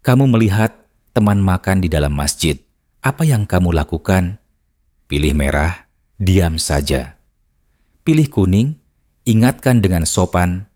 Kamu melihat teman makan di dalam masjid. Apa yang kamu lakukan? Pilih merah, diam saja. Pilih kuning, ingatkan dengan sopan,